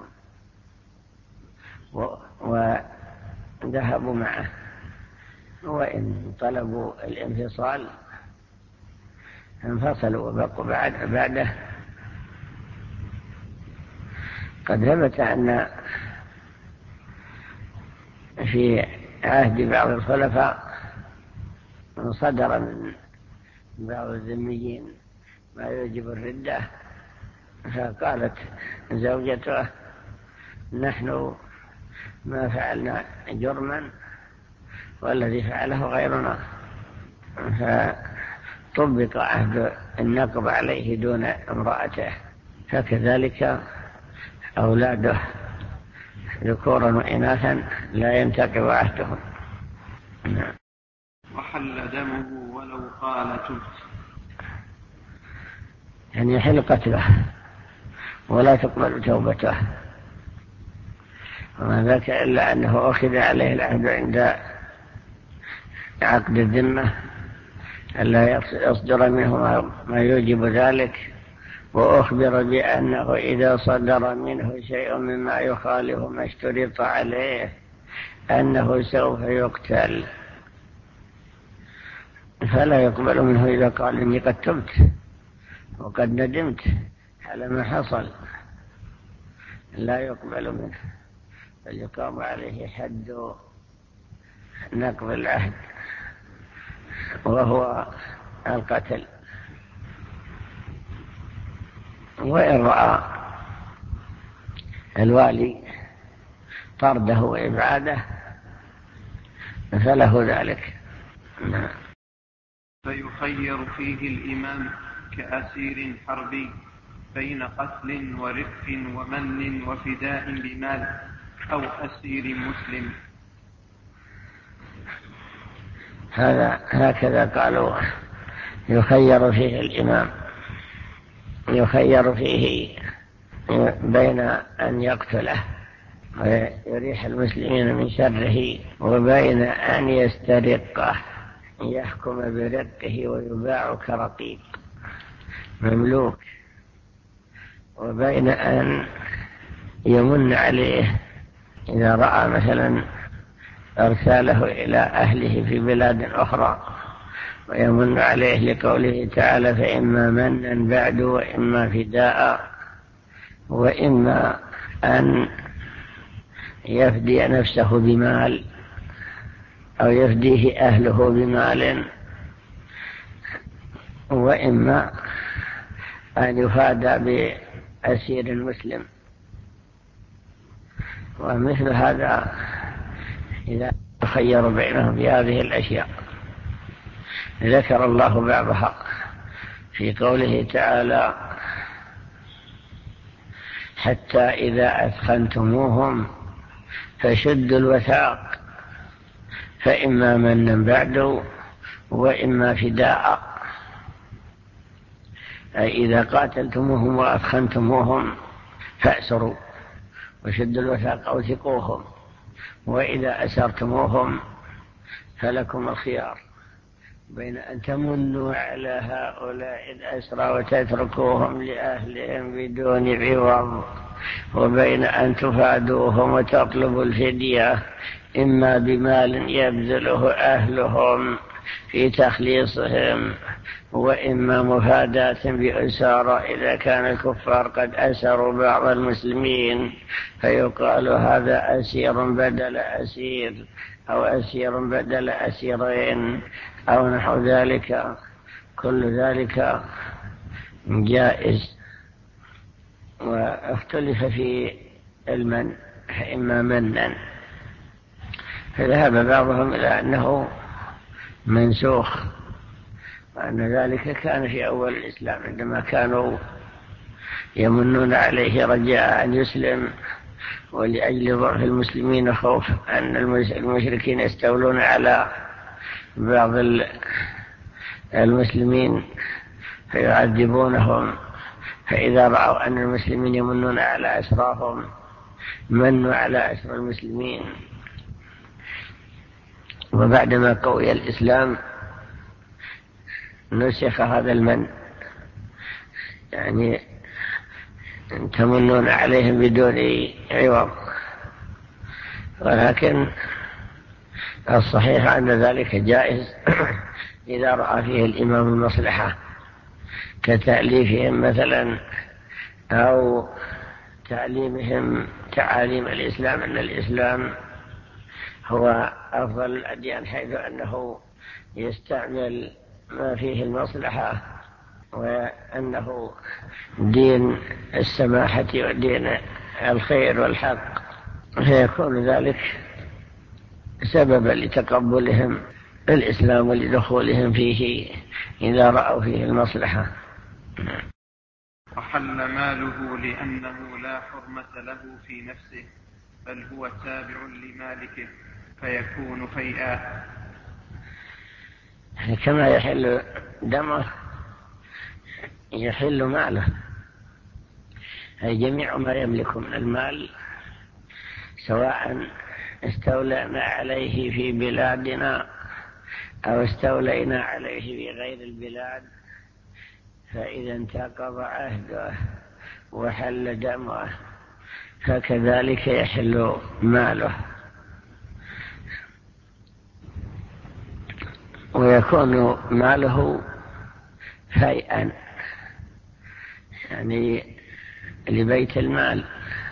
وذهبوا معه، وإن طلبوا الانفصال انفصلوا وبقوا بعده. قد ثبت أن في عهد بعض الخلفاء صدر من بعض الذميين ما يوجب الردة، فقالت زوجته: نحن ما فعلنا جرما والذي فعله غيرنا، فطبق عهد النقض عليه دون امرأته. فكذلك أولاده ذكورا وإناثا لا ينتقض عهدهم. وحل دمه ولو قال تبت، يعني يحل قتله ولا تقبل توبته، وما ذاك إلا أنه أخذ عليه العهد عند عقد الذمة ألا يصدر منه ما يوجب ذلك، وأخبر بأنه إذا صدر منه شيء مما يخالف ما اشترط عليه أنه سوف يقتل، فلا يقبل منه إذا قال إني قد تبت وقد ندمت على ما حصل، لا يقبل منه، بل يقام عليه حد نقض العهد، وهو القتل. وإن رأى الوالي طرده وإبعاده فله ذلك. فيخير فيه الإمام كأسير حربي بين قتل ورق ومن وفداء بمال أو أسير مسلم. هكذا قالوا يخير فيه الإمام، يخير فيه بين أن يقتله ويريح المسلمين من شره وبين أن يسترقه يحكم برقه ويباع كرقيق مملوك، وبين أن يمن عليه إذا رأى مثلا أرساله إلى أهله في بلاد أخرى، ويمن عليه لقوله تعالى فإما منا بعد وإما فداء، وإما أن يفدي نفسه بمال أو يفديه أهله بمال، وإما أن يفادى بأسير المسلم. ومثل هذا إذا خير بينهم في هذه الأشياء ذكر الله بعضها في قوله تعالى حتى إذا أثخنتموهم فشدوا الوثاق فإما منا بعد وإما فداء، أي إذا قاتلتموهم وأثخنتموهم فأسروا وشدوا الوثاق أوثقوهم، وإذا أسرتموهم فلكم الخيار بين أن تمنوا على هؤلاء الأسرى وتتركوهم لأهلهم بدون عوض، وبين أن تفادوهم وتطلبوا الفدية إما بمال يبذله أهلهم في تخليصهم، وإما مفاداة بأسارة إذا كان الكفار قد أسروا بعض المسلمين فيقال هذا أسير بدل أسير أو أسير بدل أسيرين أو نحو ذلك. كل ذلك جائز. واختلف في المن، إما منا فذهب بعضهم إلى أنه منسوخ، وأن ذلك كان في أول الإسلام عندما كانوا يمنون عليه رجاء أن يسلم، ولأجل ضعف المسلمين خوف أن المشركين يستولون على بعض المسلمين فيعذبونهم، فإذا رأوا أن المسلمين يمنون على أسراهم منوا على أسر المسلمين. وبعدما قوي الإسلام نسخ هذا المن، يعني تمنون عليهم بدون عوض، ولكن الصحيح أن ذلك جائز إذا رأى فيه الإمام المصلحة كتأليفهم مثلا أو تعليمهم تعاليم الإسلام، أن الإسلام هو أفضل الأديان حيث أنه يستعمل ما فيه المصلحة، وأنه دين السماحة ودين الخير والحق، فيكون ذلك سببا لتقبلهم الإسلام ولدخولهم فيه إذا رأوا فيه المصلحة. وحل ماله لأنه لا حرمة له في نفسه بل هو تابع لمالكه فيكون فيئا. كما يحل دمه يحل ماله، أي جميع ما يملك من المال سواء استولينا عليه في بلادنا أو استولينا عليه في غير البلاد، فإذا انتقض عهده وحل دمه فكذلك يحل ماله. ويكون ماله فيئا، يعني لبيت المال.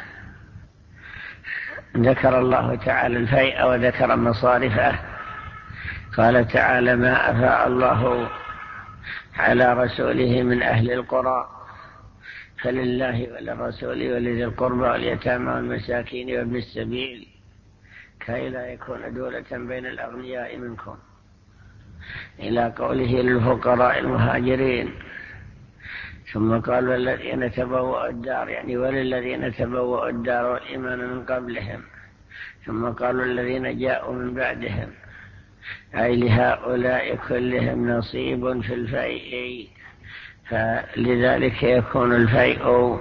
ذكر الله تعالى الفيء وذكر مصارفه، قال تعالى ما أفاء الله على رسوله من أهل القرى، فلله وللرسول ولذي القربى واليتامى والمساكين وابن السبيل كي لا يكون دولة بين الأغنياء منكم، إلى قوله للفقراء المهاجرين. ثم قال والذين تبوأوا الدار، يعني وللذين تبوأوا الدار والإيمان من قبلهم. ثم قالوا الذين جاءوا من بعدهم، أي لهؤلاء كلهم نصيب في الفيء، فلذلك يكون الفيء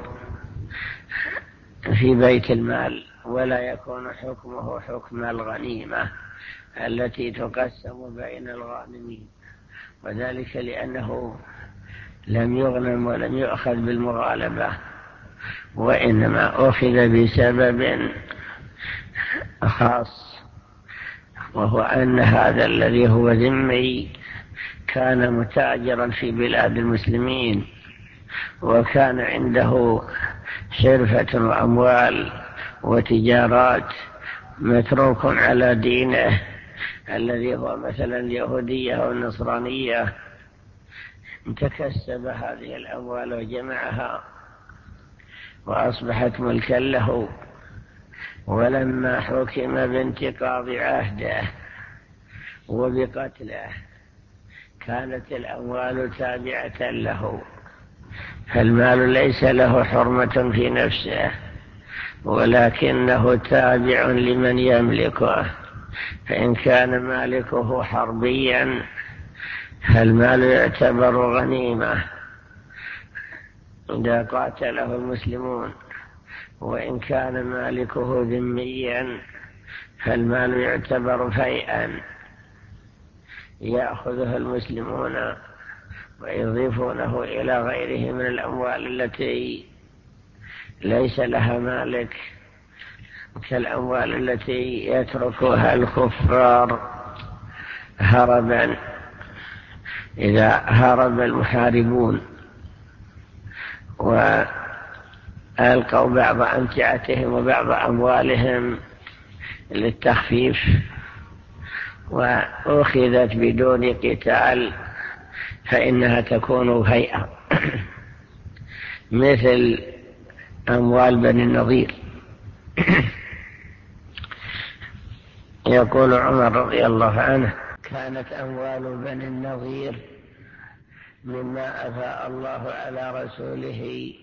في بيت المال ولا يكون حكمه حكم الغنيمة التي تقسم بين الغانمين، وذلك لأنه لم يغنم ولم يؤخذ بالمغالبة، وإنما أخذ بسبب خاص، وهو أن هذا الذي هو ذمي كان متاجرا في بلاد المسلمين، وكان عنده حرفة وأموال وتجارات، متروك على دينه الذي هو مثلا اليهودية والنصرانية، تكسب هذه الأموال وجمعها وأصبحت ملكا له. ولما حكم بانتقاض عهده وبقتله كانت الأموال تابعة له، فالمال ليس له حرمة في نفسه ولكنه تابع لمن يملكه، فإن كان مالكه حربيا فالمال يعتبر غنيمة إذا قاتله المسلمون، وإن كان مالكه ذميا فالمال يعتبر فيئا يأخذه المسلمون ويضيفونه إلى غيره من الأموال التي ليس لها مالك، كالأموال التي يتركها الكفار هربا إذا هرب المحاربون وألقوا بعض أمتعتهم وبعض أموالهم للتخفيف وأخذت بدون قتال فإنها تكون فيئة، مثل أموال بني النضير. يقول عمر رضي الله عنه كانت أموال بني النضير مما أفاء الله على رسوله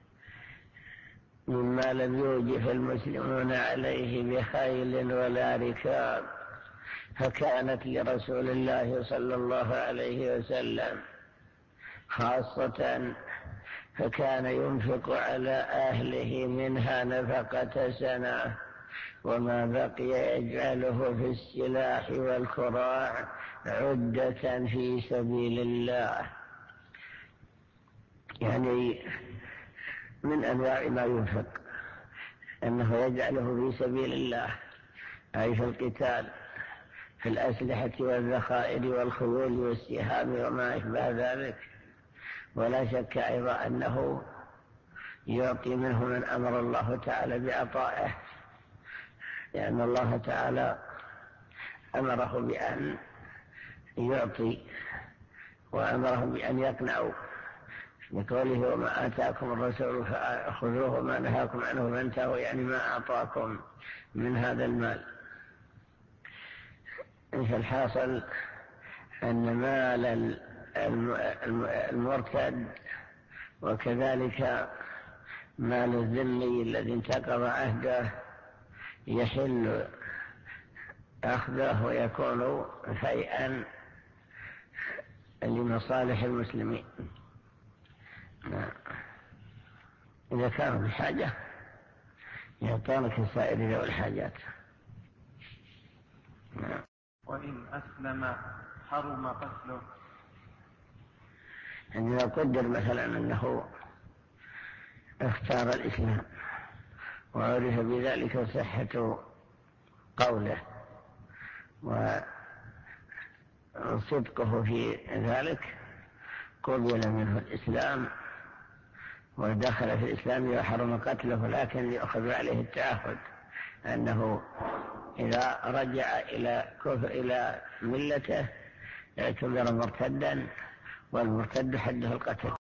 مما لم يوجف المسلمون عليه بخيل ولا ركاب، فكانت لرسول الله صلى الله عليه وسلم خاصة، فكان ينفق على أهله منها نفقة سنة، وما بقي يجعله في السلاح والكراع عدة في سبيل الله، يعني من أنواع ما ينفق أنه يجعله في سبيل الله، أي في القتال، في الأسلحة والذخائر والخيول والسهام وما أشبه ذلك. ولا شك أيضا أنه يعطي منه من أمر الله تعالى بعطائه، لأن الله تعالى أمره بأن يعطي وأمرهم بأن يقنعوا، بقوله وما آتاكم الرسول فخذوه وما نهاكم عنه فانتهوا، يعني ما أعطاكم من هذا المال. فالحاصل أن مال المرتد وكذلك مال الذمي الذي انتقض عهده يحل أخذه ويكون فيئا لمصالح المسلمين إذا كانوا بحاجة يعطونك السائر ذوي الحاجات. وإن أسلم حرم قتله. يعني لو قدر مثلا أنه اختار الإسلام وعرف بذلك صحة قوله وصدقه في ذلك، قبل منه الإسلام ودخل في الإسلام وحرم قتله، لكن يأخذ عليه التعهد أنه إذا رجع إلى ملته اعتبر مرتدا والمرتد حده القتل.